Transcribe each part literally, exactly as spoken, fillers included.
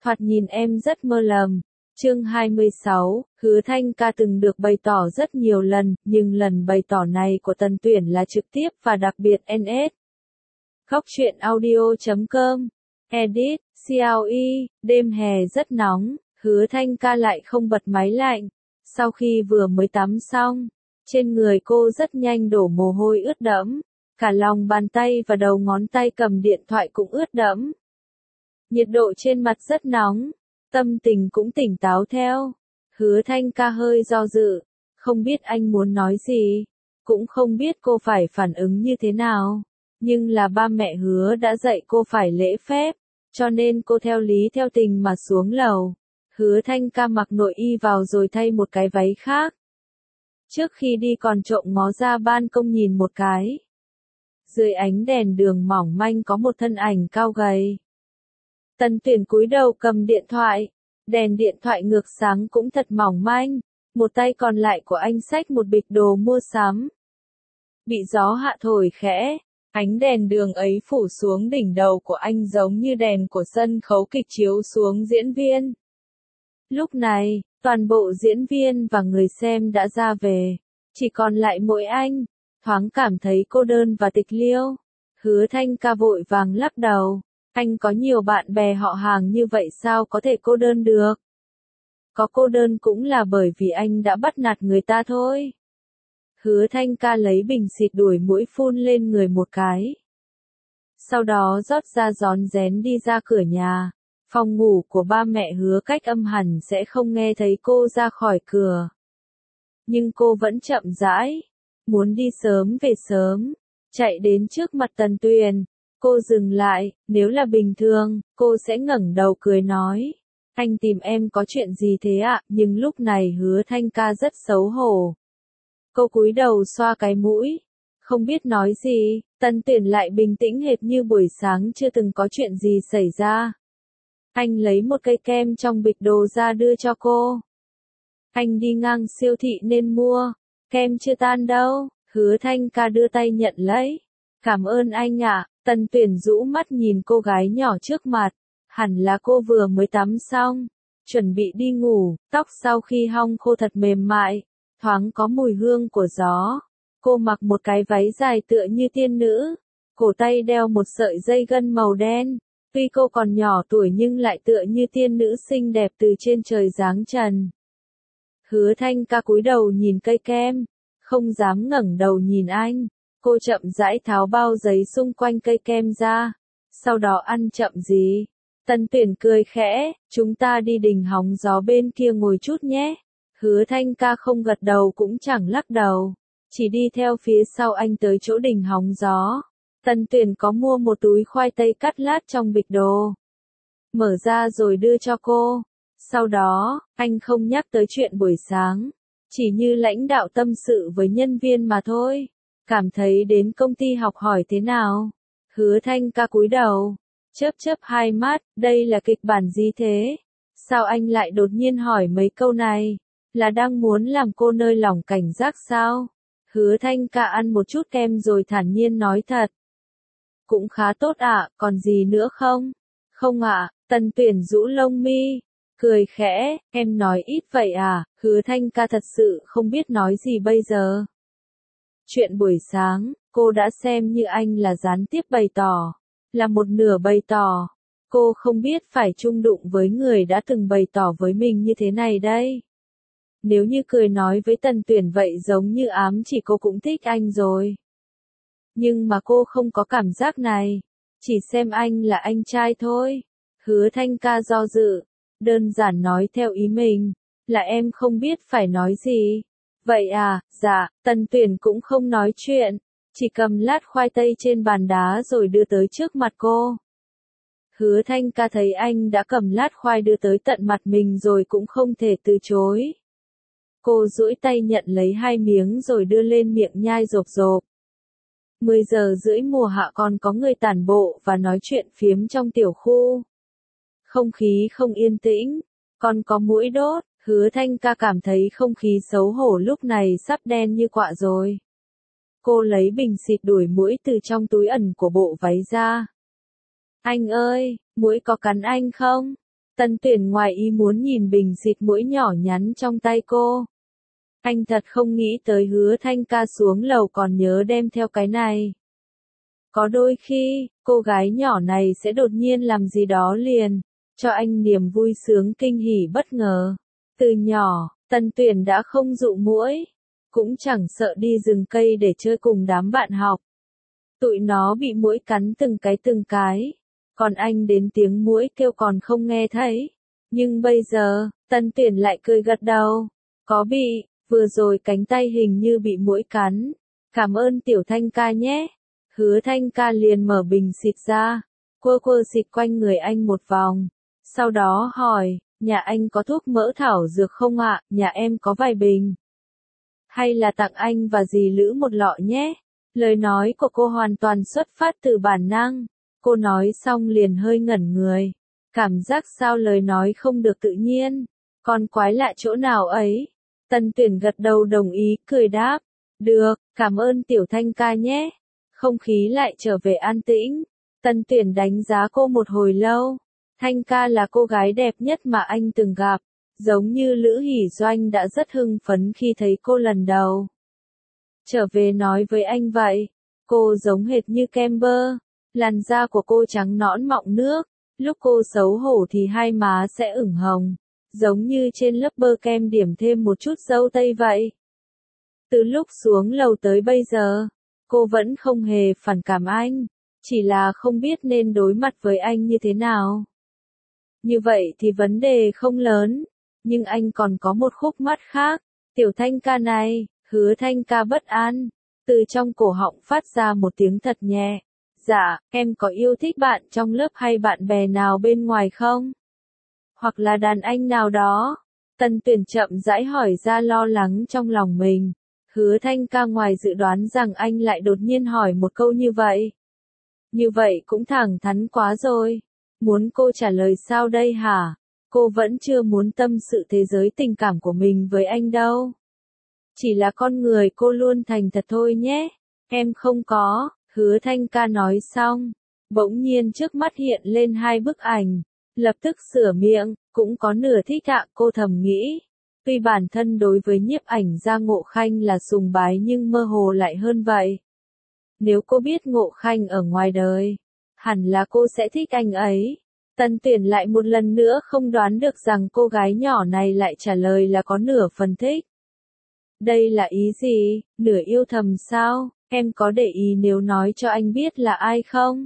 thoạt nhìn em rất mơ lầm. Chương hai mươi sáu, Hứa Thanh Ca từng được bày tỏ rất nhiều lần, nhưng lần bày tỏ này của Tần Tuyển là trực tiếp và đặc biệt en ét. Góc truyện audio chấm com, edit, xê lờ e, đêm hè rất nóng, Hứa Thanh Ca lại không bật máy lạnh. Sau khi vừa mới tắm xong, trên người cô rất nhanh đổ mồ hôi ướt đẫm, cả lòng bàn tay và đầu ngón tay cầm điện thoại cũng ướt đẫm. Nhiệt độ trên mặt rất nóng, tâm tình cũng tỉnh táo theo. Hứa Thanh Ca hơi do dự, không biết anh muốn nói gì, cũng không biết cô phải phản ứng như thế nào. Nhưng là ba mẹ Hứa đã dạy cô phải lễ phép, cho nên cô theo lý theo tình mà xuống lầu. Hứa Thanh Ca mặc nội y vào rồi thay một cái váy khác. Trước khi đi còn trộm ngó ra ban công nhìn một cái. Dưới ánh đèn đường mỏng manh có một thân ảnh cao gầy. Tần Tuyển cúi đầu cầm điện thoại, đèn điện thoại ngược sáng cũng thật mỏng manh, một tay còn lại của anh xách một bịch đồ mua sắm. Bị gió hạ thổi khẽ, ánh đèn đường ấy phủ xuống đỉnh đầu của anh giống như đèn của sân khấu kịch chiếu xuống diễn viên. Lúc này, toàn bộ diễn viên và người xem đã ra về, chỉ còn lại mỗi anh, thoáng cảm thấy cô đơn và tịch liêu. Hứa Thanh Ca vội vàng lắc đầu, anh có nhiều bạn bè họ hàng như vậy sao có thể cô đơn được? Có cô đơn cũng là bởi vì anh đã bắt nạt người ta thôi. Hứa Thanh Ca lấy bình xịt đuổi muỗi phun lên người một cái. Sau đó rót ra rón rén đi ra cửa nhà. Phòng ngủ của ba mẹ Hứa cách âm hẳn sẽ không nghe thấy cô ra khỏi cửa. Nhưng cô vẫn chậm rãi, muốn đi sớm về sớm, chạy đến trước mặt Tần Tuyển. Cô dừng lại, nếu là bình thường, cô sẽ ngẩng đầu cười nói. Anh tìm em có chuyện gì thế ạ? Nhưng lúc này Hứa Thanh Ca rất xấu hổ. Cô cúi đầu xoa cái mũi, không biết nói gì. Tần Tuyển lại bình tĩnh hệt như buổi sáng chưa từng có chuyện gì xảy ra. Anh lấy một cây kem trong bịch đồ ra đưa cho cô. Anh đi ngang siêu thị nên mua, kem chưa tan đâu. Hứa Thanh Ca đưa tay nhận lấy. Cảm ơn anh ạ. Tần Tuyển rũ mắt nhìn cô gái nhỏ trước mặt, hẳn là cô vừa mới tắm xong, chuẩn bị đi ngủ, tóc sau khi hong khô thật mềm mại, thoáng có mùi hương của gió. Cô mặc một cái váy dài tựa như tiên nữ, cổ tay đeo một sợi dây gân màu đen. Tuy cô còn nhỏ tuổi nhưng lại tựa như tiên nữ xinh đẹp từ trên trời giáng trần. Hứa Thanh Ca cúi đầu nhìn cây kem, không dám ngẩng đầu nhìn anh. Cô chậm rãi tháo bao giấy xung quanh cây kem ra, sau đó ăn chậm gì. Tần Tuyển cười khẽ, chúng ta đi đỉnh hóng gió bên kia ngồi chút nhé. Hứa Thanh Ca không gật đầu cũng chẳng lắc đầu, chỉ đi theo phía sau anh tới chỗ đỉnh hóng gió. Tần Tuyển có mua một túi khoai tây cắt lát trong bịch đồ, mở ra rồi đưa cho cô. Sau đó, anh không nhắc tới chuyện buổi sáng, chỉ như lãnh đạo tâm sự với nhân viên mà thôi. Cảm thấy đến công ty học hỏi thế nào? Hứa Thanh Ca cúi đầu, chớp chớp hai mắt, đây là kịch bản gì thế? Sao anh lại đột nhiên hỏi mấy câu này? Là đang muốn làm cô nơi lỏng cảnh giác sao? Hứa Thanh Ca ăn một chút kem rồi thản nhiên nói thật. Cũng khá tốt ạ, còn gì nữa không? Không ạ. Tần Tuyển rũ lông mi, cười khẽ, em nói ít vậy à? Hứa Thanh Ca thật sự không biết nói gì bây giờ. Chuyện buổi sáng, cô đã xem như anh là gián tiếp bày tỏ, là một nửa bày tỏ. Cô không biết phải chung đụng với người đã từng bày tỏ với mình như thế này đây. Nếu như cười nói với Tần Tuyển vậy giống như ám chỉ cô cũng thích anh rồi. Nhưng mà cô không có cảm giác này, chỉ xem anh là anh trai thôi. Hứa Thanh Ca do dự, đơn giản nói theo ý mình, là em không biết phải nói gì. Vậy à, dạ. Tần Tuyển cũng không nói chuyện, chỉ cầm lát khoai tây trên bàn đá rồi đưa tới trước mặt cô. Hứa Thanh Ca thấy anh đã cầm lát khoai đưa tới tận mặt mình rồi cũng không thể từ chối. Cô duỗi tay nhận lấy hai miếng rồi đưa lên miệng nhai rộp rộp. mười giờ rưỡi mùa hạ còn có người tản bộ và nói chuyện phiếm trong tiểu khu. Không khí không yên tĩnh, còn có muỗi đốt. Hứa Thanh Ca cảm thấy không khí xấu hổ lúc này sắp đen như quạ rồi. Cô lấy bình xịt đuổi muỗi từ trong túi ẩn của bộ váy ra. Anh ơi, muỗi có cắn anh không? Tân Tuyển ngoài ý muốn nhìn bình xịt mũi nhỏ nhắn trong tay cô. Anh thật không nghĩ tới Hứa Thanh ca xuống lầu còn nhớ đem theo cái này. Có đôi khi, cô gái nhỏ này sẽ đột nhiên làm gì đó liền, cho anh niềm vui sướng kinh hỉ bất ngờ. Từ nhỏ, Tân Tuyển đã không dụ muỗi, cũng chẳng sợ đi rừng cây để chơi cùng đám bạn học. Tụi nó bị muỗi cắn từng cái từng cái, còn anh đến tiếng muỗi kêu còn không nghe thấy. Nhưng bây giờ, Tân Tuyển lại cười gật đầu. Có bị, vừa rồi cánh tay hình như bị muỗi cắn. Cảm ơn Tiểu Thanh ca nhé. Hứa Thanh ca liền mở bình xịt ra, quơ quơ xịt quanh người anh một vòng. Sau đó hỏi, nhà anh có thuốc mỡ thảo dược không ạ? Nhà em có vài bình. Hay là tặng anh và dì Lữ một lọ nhé? Lời nói của cô hoàn toàn xuất phát từ bản năng. Cô nói xong liền hơi ngẩn người. Cảm giác sao lời nói không được tự nhiên. Còn quái lạ chỗ nào ấy? Tân Tuyển gật đầu đồng ý, cười đáp. Được, cảm ơn Tiểu Thanh ca nhé. Không khí lại trở về an tĩnh. Tân Tuyển đánh giá cô một hồi lâu. Thanh ca là cô gái đẹp nhất mà anh từng gặp. Giống như Lữ Hỷ Doanh đã rất hưng phấn khi thấy cô lần đầu. Trở về nói với anh vậy. Cô giống hệt như kem bơ. Làn da của cô trắng nõn mọng nước. Lúc cô xấu hổ thì hai má sẽ ửng hồng. Giống như trên lớp bơ kem điểm thêm một chút dâu tây vậy. Từ lúc xuống lầu tới bây giờ, cô vẫn không hề phản cảm anh. Chỉ là không biết nên đối mặt với anh như thế nào. Như vậy thì vấn đề không lớn. Nhưng anh còn có một khúc mắc khác. Tiểu Thanh ca này, Hứa Thanh ca bất an. Từ trong cổ họng phát ra một tiếng thật nhẹ. Dạ, em có yêu thích bạn trong lớp hay bạn bè nào bên ngoài không? Hoặc là đàn anh nào đó? Tân Tuyển chậm rãi hỏi ra lo lắng trong lòng mình. Hứa Thanh ca ngoài dự đoán rằng anh lại đột nhiên hỏi một câu như vậy. Như vậy cũng thẳng thắn quá rồi. Muốn cô trả lời sao đây hả? Cô vẫn chưa muốn tâm sự thế giới tình cảm của mình với anh đâu. Chỉ là con người cô luôn thành thật thôi nhé. Em không có. Hứa Thanh ca nói xong. Bỗng nhiên trước mắt hiện lên hai bức ảnh. Lập tức sửa miệng, cũng có nửa thích ạ, cô thầm nghĩ. Tuy bản thân đối với nhiếp ảnh gia Ngộ Khanh là sùng bái nhưng mơ hồ lại hơn vậy. Nếu cô biết Ngộ Khanh ở ngoài đời, hẳn là cô sẽ thích anh ấy. Tân Tuyển lại một lần nữa không đoán được rằng cô gái nhỏ này lại trả lời là có nửa phần thích. Đây là ý gì? Nửa yêu thầm sao? Em có để ý nếu nói cho anh biết là ai không?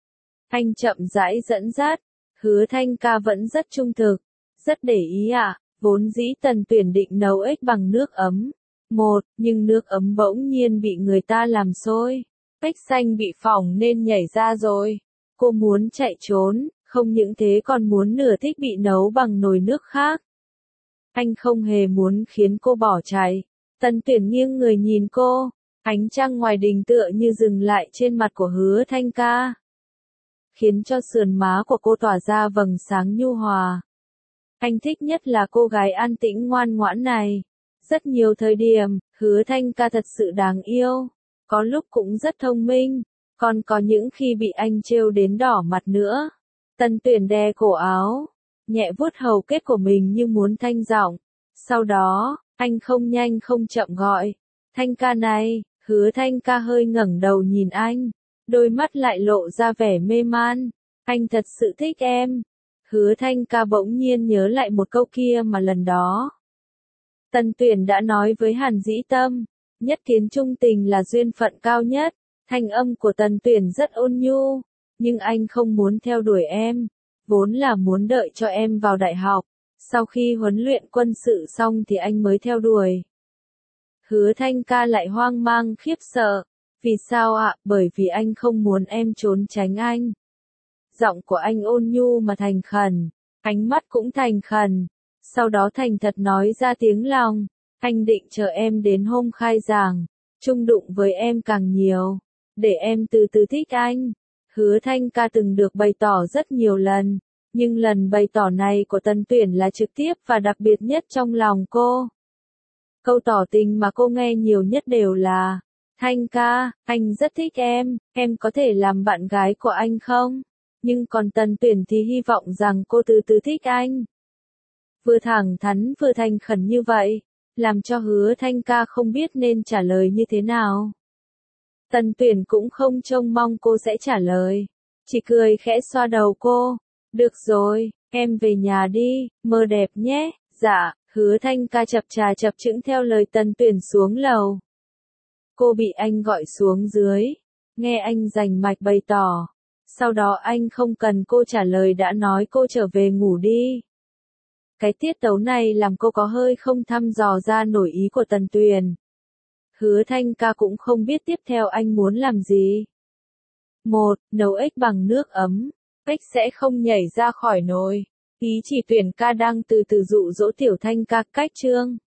Anh chậm rãi dẫn dắt. Hứa Thanh ca vẫn rất trung thực. Rất để ý ạ. À? Vốn dĩ Tân Tuyển định nấu ếch bằng nước ấm. Một, nhưng nước ấm bỗng nhiên bị người ta làm sôi. Ếch xanh bị phỏng nên nhảy ra rồi. Cô muốn chạy trốn, không những thế còn muốn nửa thích bị nấu bằng nồi nước khác. Anh không hề muốn khiến cô bỏ chạy. Tân Tuyển nghiêng người nhìn cô. Ánh trăng ngoài đình tựa như dừng lại trên mặt của Hứa Thanh ca. Khiến cho sườn má của cô tỏa ra vầng sáng nhu hòa. Anh thích nhất là cô gái an tĩnh ngoan ngoãn này. Rất nhiều thời điểm, Hứa Thanh ca thật sự đáng yêu. Có lúc cũng rất thông minh. Còn có những khi bị anh trêu đến đỏ mặt nữa. Tân Tuyển đè cổ áo. Nhẹ vuốt hầu kết của mình như muốn thanh giọng. Sau đó, anh không nhanh không chậm gọi. Thanh ca này. Hứa Thanh ca hơi ngẩng đầu nhìn anh. Đôi mắt lại lộ ra vẻ mê man. Anh thật sự thích em. Hứa Thanh ca bỗng nhiên nhớ lại một câu kia mà lần đó. Tân Tuyển đã nói với Hàn Dĩ Tâm. Nhất kiến trung tình là duyên phận cao nhất. Thanh âm của Tân Tuyển rất ôn nhu. Nhưng anh không muốn theo đuổi em. Vốn là muốn đợi cho em vào đại học. Sau khi huấn luyện quân sự xong thì anh mới theo đuổi. Hứa Thanh ca lại hoang mang khiếp sợ. Vì sao ạ? Bởi vì anh không muốn em trốn tránh anh. Giọng của anh ôn nhu mà thành khẩn. Ánh mắt cũng thành khẩn. Sau đó thành thật nói ra tiếng lòng. Anh định chờ em đến hôm khai giảng. Chung đụng với em càng nhiều. Để em từ từ thích anh. Hứa Thanh ca từng được bày tỏ rất nhiều lần. Nhưng lần bày tỏ này của Tân Tuyển là trực tiếp và đặc biệt nhất trong lòng cô. Câu tỏ tình mà cô nghe nhiều nhất đều là. Thanh ca, anh rất thích em, em có thể làm bạn gái của anh không? Nhưng còn Tần Tuyển thì hy vọng rằng cô từ từ thích anh. Vừa thẳng thắn vừa thành khẩn như vậy, làm cho Hứa Thanh Ca không biết nên trả lời như thế nào. Tần Tuyển cũng không trông mong cô sẽ trả lời, chỉ cười khẽ xoa đầu cô. Được rồi, em về nhà đi, mơ đẹp nhé. Dạ, Hứa Thanh Ca chập chà chập chững theo lời Tần Tuyển xuống lầu. Cô bị anh gọi xuống dưới, nghe anh rành mạch bày tỏ. Sau đó anh không cần cô trả lời đã nói cô trở về ngủ đi. Cái tiết tấu này làm cô có hơi không thăm dò ra nổi ý của Tần Tuyển. Hứa Thanh Ca cũng không biết tiếp theo anh muốn làm gì. Một, nấu ếch bằng nước ấm. Ếch sẽ không nhảy ra khỏi nồi. Ý chỉ Tuyển ca đang từ từ dụ dỗ Tiểu Thanh Ca cách chương.